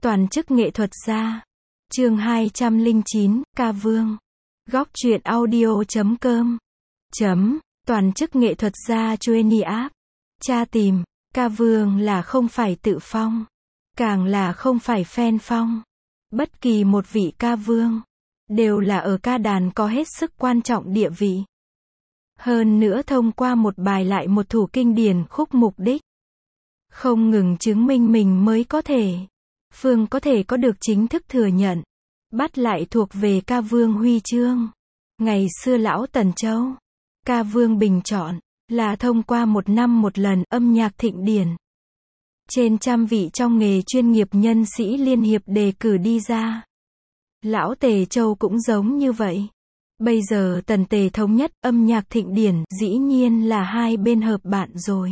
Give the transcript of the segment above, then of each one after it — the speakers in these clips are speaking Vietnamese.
Toàn chức nghệ thuật gia. Chương 209, Ca Vương. Góc truyện audio.com. Toàn chức nghệ thuật gia Johnny App. Tra tìm, Ca Vương là không phải tự phong, càng là không phải phen phong. Bất kỳ một vị ca vương, đều là ở ca đàn có hết sức quan trọng địa vị. Hơn nữa thông qua một bài lại một thủ kinh điển khúc mục đích, không ngừng chứng minh mình mới có thể, Phương có thể có được chính thức thừa nhận, bắt lại thuộc về ca vương huy chương. Ngày xưa lão Tần Châu, ca vương bình chọn, là thông qua một năm một lần âm nhạc thịnh điển. Trên trăm vị trong nghề chuyên nghiệp nhân sĩ liên hiệp đề cử đi ra. Lão Tề Châu cũng giống như vậy. Bây giờ Tần Tề thống nhất âm nhạc thịnh điển, dĩ nhiên là hai bên hợp bạn rồi.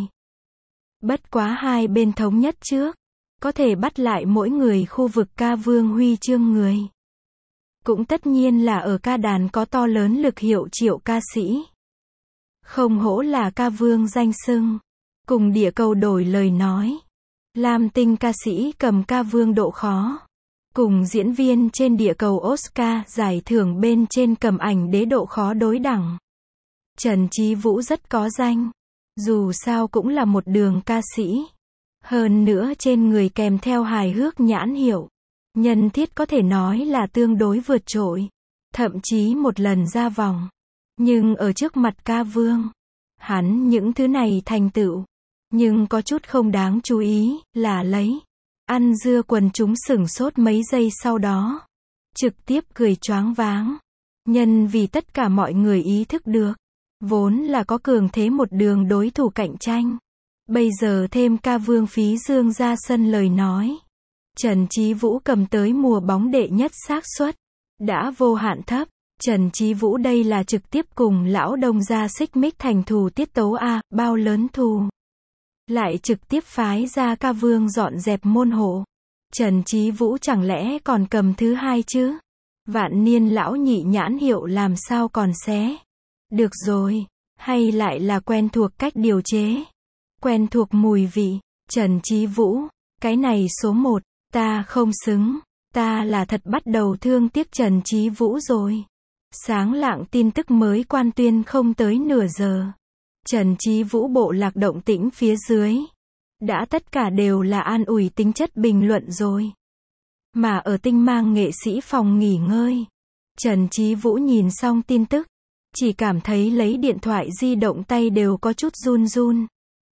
Bất quá hai bên thống nhất trước, có thể bắt lại mỗi người khu vực ca vương huy chương người. Cũng tất nhiên là ở ca đàn có to lớn lực hiệu triệu ca sĩ. Không hổ là ca vương danh xưng. Cùng địa cầu đổi lời nói. Lam tinh ca sĩ cầm ca vương độ khó. Cùng diễn viên trên địa cầu Oscar giải thưởng bên trên cầm ảnh đế độ khó đối đẳng. Trần Chí Vũ rất có danh. Dù sao cũng là một đường ca sĩ. Hơn nữa trên người kèm theo hài hước nhãn hiệu. Nhân thiết có thể nói là tương đối vượt trội. Thậm chí một lần ra vòng. Nhưng ở trước mặt ca vương, hắn những thứ này thành tựu. Nhưng có chút không đáng chú ý, là lấy. Ăn dưa quần chúng sửng sốt mấy giây sau đó. Trực tiếp cười choáng váng. Nhân vì tất cả mọi người ý thức được. Vốn là có cường thế một đường đối thủ cạnh tranh. Bây giờ thêm ca vương phí dương ra sân lời nói. Trần Chí Vũ cầm tới mùa bóng đệ nhất xác suất. Đã vô hạn thấp. Trần Chí Vũ đây là trực tiếp cùng lão Đông gia xích mích thành thù tiết tấu A, bao lớn thù. Lại trực tiếp phái ra ca vương dọn dẹp môn hộ. Trần Chí Vũ chẳng lẽ còn cầm thứ hai chứ? Vạn niên lão nhị nhãn hiệu làm sao còn xé? Được rồi. Hay lại là quen thuộc cách điều chế? Quen thuộc mùi vị. Trần Chí Vũ. Cái này số một. Ta không xứng. Ta là thật bắt đầu thương tiếc Trần Chí Vũ rồi. Sáng lạng tin tức mới quan tuyên không tới nửa giờ. Trần Chí Vũ bộ lạc động tĩnh phía dưới. Đã tất cả đều là an ủi tính chất bình luận rồi. Mà ở tinh mang nghệ sĩ phòng nghỉ ngơi. Trần Chí Vũ nhìn xong tin tức. Chỉ cảm thấy lấy điện thoại di động tay đều có chút run run.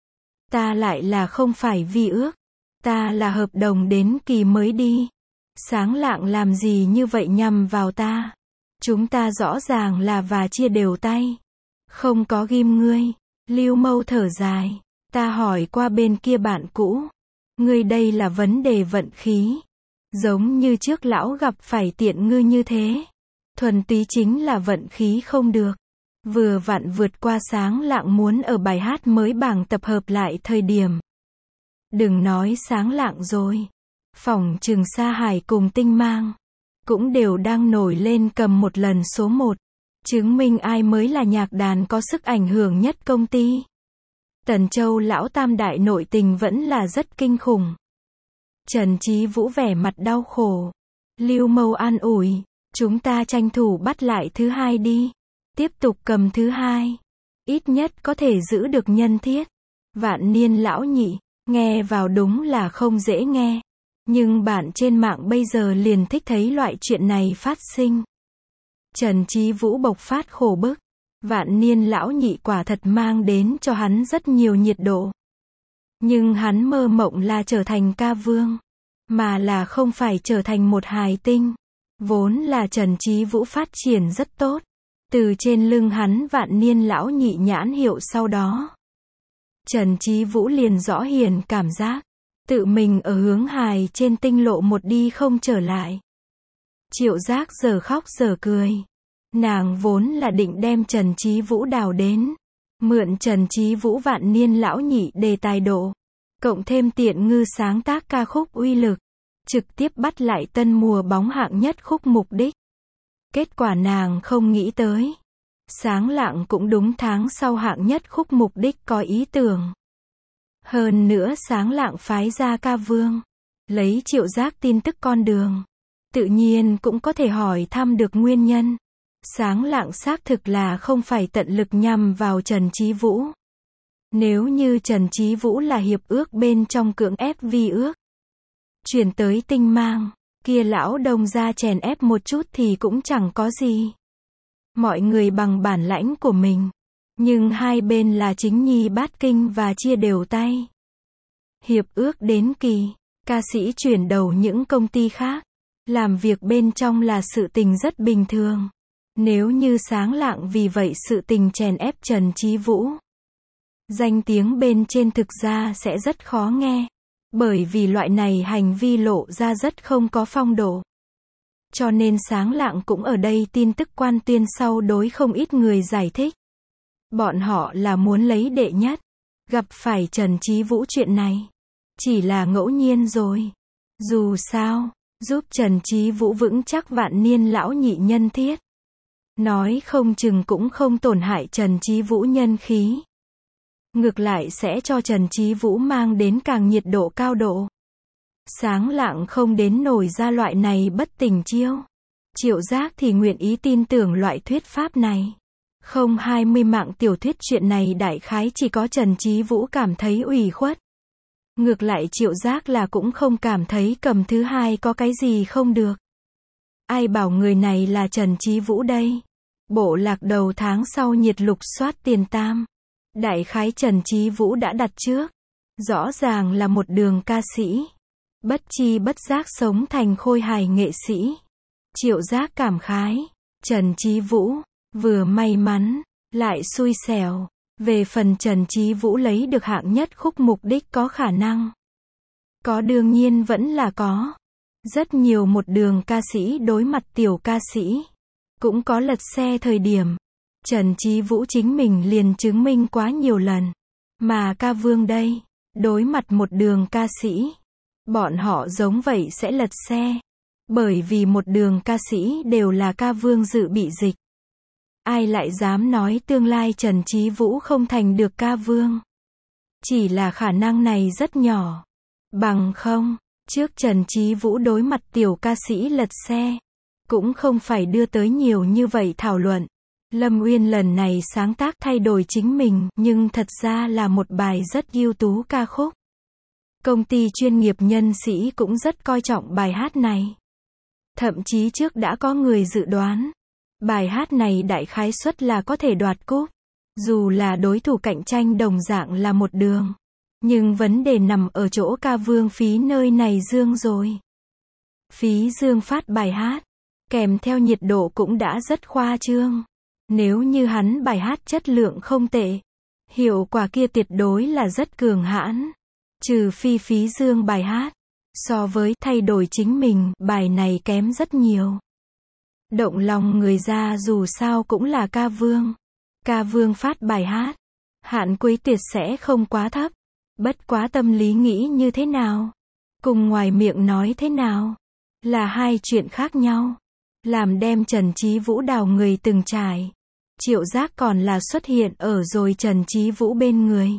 Ta lại là không phải vi ước. Ta là hợp đồng đến kỳ mới đi. Sáng lạng làm gì như vậy nhằm vào ta. Chúng ta rõ ràng là và chia đều tay. Không có ghim ngươi. Lưu Mâu thở dài. Ta hỏi qua bên kia bạn cũ. Ngươi đây là vấn đề vận khí. Giống như trước lão gặp phải tiện ngư như thế. Thuần túy chính là vận khí không được. Vừa vặn vượt qua sáng lạng muốn ở bài hát mới bảng tập hợp lại thời điểm. Đừng nói sáng lạng rồi. Phỏng chừng Sa Hải cùng Tinh Mang. Cũng đều đang nổi lên cầm một lần số một. Chứng minh ai mới là nhạc đàn có sức ảnh hưởng nhất công ty. Tần Châu lão tam đại nội tình vẫn là rất kinh khủng. Trần Chí Vũ vẻ mặt đau khổ. Lưu Mâu an ủi. Chúng ta tranh thủ bắt lại thứ hai đi. Tiếp tục cầm thứ hai. Ít nhất có thể giữ được nhân thiết. Vạn niên lão nhị. Nghe vào đúng là không dễ nghe. Nhưng bạn trên mạng bây giờ liền thích thấy loại chuyện này phát sinh. Trần Chí Vũ bộc phát khổ bức. Vạn niên lão nhị quả thật mang đến cho hắn rất nhiều nhiệt độ. Nhưng hắn mơ mộng là trở thành ca vương. Mà là không phải trở thành một hài tinh. Vốn là Trần Chí Vũ phát triển rất tốt. Từ trên lưng hắn vạn niên lão nhị nhãn hiệu sau đó. Trần Chí Vũ liền rõ hiền cảm giác. Tự mình ở hướng hài trên tinh lộ một đi không trở lại. Triệu Giác giờ khóc giờ cười. Nàng vốn là định đem Trần Chí Vũ đào đến. Mượn Trần Chí Vũ vạn niên lão nhị đề tài độ. Cộng thêm tiện ngư sáng tác ca khúc uy lực. Trực tiếp bắt lại tân mùa bóng hạng nhất khúc mục đích. Kết quả nàng không nghĩ tới. Sáng lạng cũng đúng tháng sau hạng nhất khúc mục đích có ý tưởng. Hơn nữa sáng lạng phái ra ca vương. Lấy Triệu Giác tin tức con đường, tự nhiên cũng có thể hỏi thăm được nguyên nhân. Sáng Lạng xác thực là không phải tận lực nhằm vào Trần Chí Vũ. Nếu như Trần Chí Vũ là hiệp ước bên trong cưỡng ép vi ước, chuyển tới Tinh Mang, kia lão Đông gia chèn ép một chút thì cũng chẳng có gì. Mọi người bằng bản lãnh của mình. Nhưng hai bên là chính nhi bát kinh và chia đều tay. Hiệp ước đến kỳ, ca sĩ chuyển đầu những công ty khác. Làm việc bên trong là sự tình rất bình thường. Nếu như Sáng Lạng vì vậy sự tình chèn ép Trần Chí Vũ, danh tiếng bên trên thực ra sẽ rất khó nghe. Bởi vì loại này hành vi lộ ra rất không có phong độ. Cho nên Sáng Lạng cũng ở đây tin tức quan tuyên sau đối không ít người giải thích. Bọn họ là muốn lấy đệ nhất. Gặp phải Trần Chí Vũ chuyện này chỉ là ngẫu nhiên rồi. Dù sao, giúp Trần Chí Vũ vững chắc vạn niên lão nhị nhân thiết. Nói không chừng cũng không tổn hại Trần Chí Vũ nhân khí. Ngược lại sẽ cho Trần Chí Vũ mang đến càng nhiệt độ cao độ. Sáng Lạng không đến nổi ra loại này bất tình chiêu. Triệu Giác thì nguyện ý tin tưởng loại thuyết pháp này. Không 20 mạng tiểu thuyết chuyện này đại khái chỉ có Trần Chí Vũ cảm thấy ủy khuất. Ngược lại Triệu Giác là cũng không cảm thấy cầm thứ hai có cái gì không được. Ai bảo người này là Trần Chí Vũ đây. Bộ lạc đầu tháng sau nhiệt lục soát tiền tam. Đại khái Trần Chí Vũ đã đặt trước. Rõ ràng là một đường ca sĩ. Bất chi bất giác sống thành khôi hài nghệ sĩ. Triệu Giác cảm khái. Trần Chí Vũ, vừa may mắn, lại xui xẻo. Về phần Trần Chí Vũ lấy được hạng nhất khúc mục đích có khả năng. Có đương nhiên vẫn là có. Rất nhiều một đường ca sĩ đối mặt tiểu ca sĩ. Cũng có lật xe thời điểm. Trần Chí Vũ chính mình liền chứng minh quá nhiều lần. Mà ca vương đây, đối mặt một đường ca sĩ. Bọn họ giống vậy sẽ lật xe. Bởi vì một đường ca sĩ đều là ca vương dự bị dịch. Ai lại dám nói tương lai Trần Chí Vũ không thành được ca vương. Chỉ là khả năng này rất nhỏ. Bằng không, trước Trần Chí Vũ đối mặt tiểu ca sĩ lật xe. Cũng không phải đưa tới nhiều như vậy thảo luận. Lâm Uyên lần này sáng tác thay đổi chính mình, nhưng thật ra là một bài rất ưu tú ca khúc. Công ty chuyên nghiệp nhân sĩ cũng rất coi trọng bài hát này. Thậm chí trước đã có người dự đoán. Bài hát này đại khái suất là có thể đoạt cúp. Dù là đối thủ cạnh tranh đồng dạng là một đường. Nhưng vấn đề nằm ở chỗ ca vương Phí nơi này dương rồi. Phí dương phát bài hát. Kèm theo nhiệt độ cũng đã rất khoa trương. Nếu như hắn bài hát chất lượng không tệ. Hiệu quả kia tuyệt đối là rất cường hãn. Trừ phi Phí dương bài hát. So với thay đổi chính mình, bài này kém rất nhiều. Động lòng người ra dù sao cũng là ca vương. Ca vương phát bài hát. Hạn cuối tuyệt sẽ không quá thấp. Bất quá tâm lý nghĩ như thế nào? Cùng ngoài miệng nói thế nào? Là hai chuyện khác nhau. Làm đem Trần Chí Vũ đào người từng trải. Triệu Giác còn là xuất hiện ở rồi Trần Chí Vũ bên người.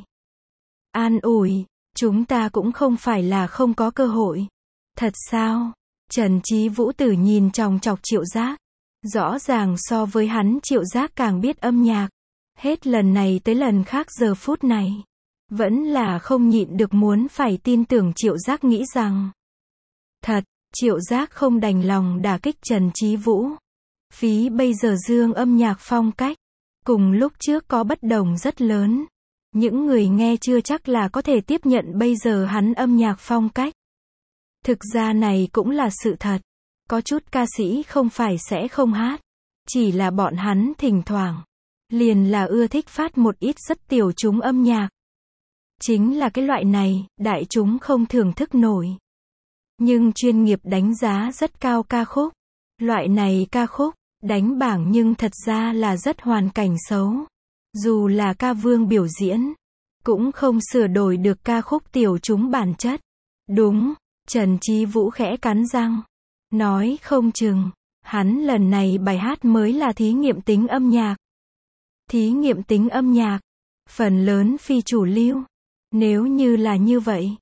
An ủi, chúng ta cũng không phải là không có cơ hội. Thật sao? Trần Chí Vũ tử nhìn chòng chọc Triệu Giác. Rõ ràng so với hắn Triệu Giác càng biết âm nhạc. Hết lần này tới lần khác giờ phút này. Vẫn là không nhịn được muốn phải tin tưởng Triệu Giác nghĩ rằng. Thật, Triệu Giác không đành lòng đả kích Trần Chí Vũ. Phí bây giờ dương âm nhạc phong cách. Cùng lúc trước có bất đồng rất lớn. Những người nghe chưa chắc là có thể tiếp nhận bây giờ hắn âm nhạc phong cách. Thực ra này cũng là sự thật. Có chút ca sĩ không phải sẽ không hát. Chỉ là bọn hắn thỉnh thoảng. Liền là ưa thích phát một ít rất tiểu chúng âm nhạc. Chính là cái loại này, đại chúng không thưởng thức nổi. Nhưng chuyên nghiệp đánh giá rất cao ca khúc. Loại này ca khúc, đánh bảng nhưng thật ra là rất hoàn cảnh xấu. Dù là ca vương biểu diễn, cũng không sửa đổi được ca khúc tiểu chúng bản chất. Đúng, Trần Chí Vũ khẽ cắn răng. Nói không chừng, hắn lần này bài hát mới là thí nghiệm tính âm nhạc. Thí nghiệm tính âm nhạc, phần lớn phi chủ lưu. Nếu như là như vậy,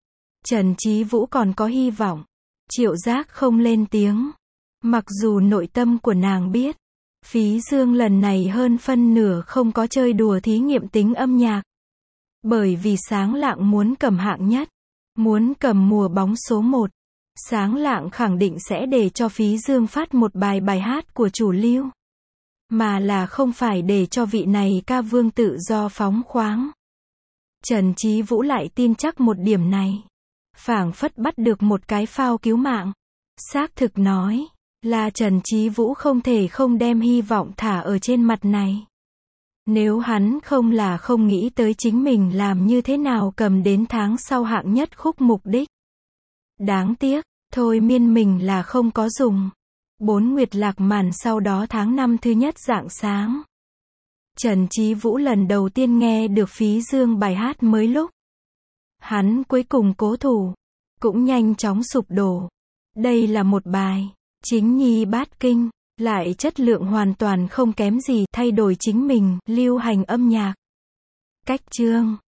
Trần Chí Vũ còn có hy vọng. Triệu Giác không lên tiếng. Mặc dù nội tâm của nàng biết, Phí Dương lần này hơn phân nửa không có chơi đùa thí nghiệm tính âm nhạc. Bởi vì Sáng Lạng muốn cầm hạng nhất, muốn cầm mùa bóng số 1. Sáng Lạng khẳng định sẽ để cho Phí Dương phát một bài hát của chủ lưu. Mà là không phải để cho vị này ca vương tự do phóng khoáng. Trần Chí Vũ lại tin chắc một điểm này. Phảng phất bắt được một cái phao cứu mạng. Xác thực nói, là Trần Chí Vũ không thể không đem hy vọng thả ở trên mặt này. Nếu hắn không nghĩ tới chính mình làm như thế nào cầm đến tháng sau hạng nhất khúc mục đích. Đáng tiếc, thôi miên mình là không có dùng. 4 nguyệt lạc màn sau đó tháng 5 thứ nhất rạng sáng. Trần Chí Vũ lần đầu tiên nghe được Phí Dương bài hát mới lúc. Hắn cuối cùng cố thủ, cũng nhanh chóng sụp đổ. Đây là một bài, chính nhi bát kinh, lại chất lượng hoàn toàn không kém gì, thay đổi chính mình, lưu hành âm nhạc. Cách chương